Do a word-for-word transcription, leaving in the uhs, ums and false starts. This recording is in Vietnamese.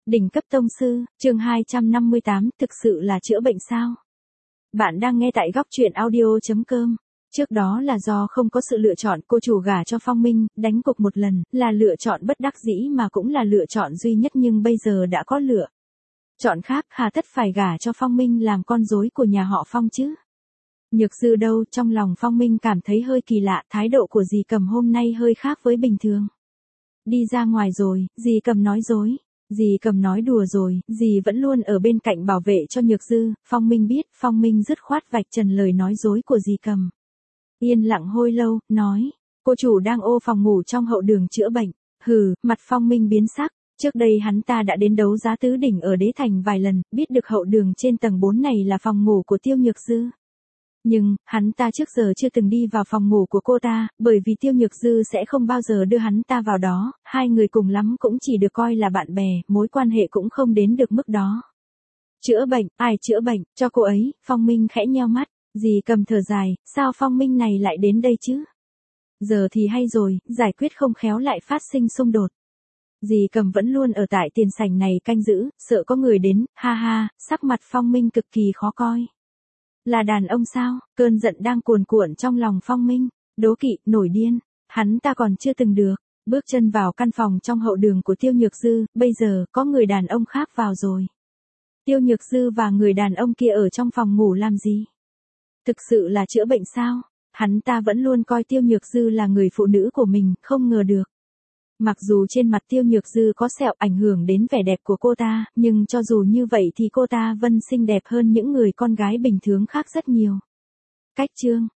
Đỉnh cấp tông sư, chương hai trăm năm mươi tám, thực sự là chữa bệnh sao? Bạn đang nghe tại góc truyện audio chấm com. Trước đó là do không có sự lựa chọn, cô chủ gả cho Phong Minh, đánh cuộc một lần, là lựa chọn bất đắc dĩ mà cũng là lựa chọn duy nhất, nhưng bây giờ đã có lựa chọn khác, hà tất phải gả cho Phong Minh làm con rối của nhà họ Phong chứ? Nhược Dư đâu, trong lòng Phong Minh cảm thấy hơi kỳ lạ, thái độ của dì Cầm hôm nay hơi khác với bình thường. Đi ra ngoài rồi, dì Cầm nói dối. Dì Cầm nói đùa rồi, dì vẫn luôn ở bên cạnh bảo vệ cho Nhược Dư. Phong Minh biết, Phong Minh dứt khoát vạch trần lời nói dối của dì Cầm. Yên lặng hồi lâu, nói, cô chủ đang ô phòng ngủ trong hậu đường chữa bệnh. Hừ, mặt Phong Minh biến sắc. Trước đây hắn ta đã đến đấu giá tứ đỉnh ở Đế Thành vài lần, biết được hậu đường trên tầng bốn này là phòng ngủ của Tiêu Nhược Dư. Nhưng, hắn ta trước giờ chưa từng đi vào phòng ngủ của cô ta, bởi vì Tiêu Nhược Dư sẽ không bao giờ đưa hắn ta vào đó, hai người cùng lắm cũng chỉ được coi là bạn bè, mối quan hệ cũng không đến được mức đó. Chữa bệnh, ai chữa bệnh, cho cô ấy, Phong Minh khẽ nheo mắt, dì Cầm thở dài, sao Phong Minh này lại đến đây chứ? Giờ thì hay rồi, giải quyết không khéo lại phát sinh xung đột. Dì Cầm vẫn luôn ở tại tiền sảnh này canh giữ, sợ có người đến, ha ha, sắc mặt Phong Minh cực kỳ khó coi. Là đàn ông sao? Cơn giận đang cuồn cuộn trong lòng Phong Minh, đố kỵ, nổi điên, hắn ta còn chưa từng được, bước chân vào căn phòng trong hậu đường của Tiêu Nhược Dư, bây giờ, có người đàn ông khác vào rồi. Tiêu Nhược Dư và người đàn ông kia ở trong phòng ngủ làm gì? Thực sự là chữa bệnh sao? Hắn ta vẫn luôn coi Tiêu Nhược Dư là người phụ nữ của mình, không ngờ được. Mặc dù trên mặt Tiêu Nhược Dư có sẹo ảnh hưởng đến vẻ đẹp của cô ta, nhưng cho dù như vậy thì cô ta vẫn xinh đẹp hơn những người con gái bình thường khác rất nhiều. Cách chương,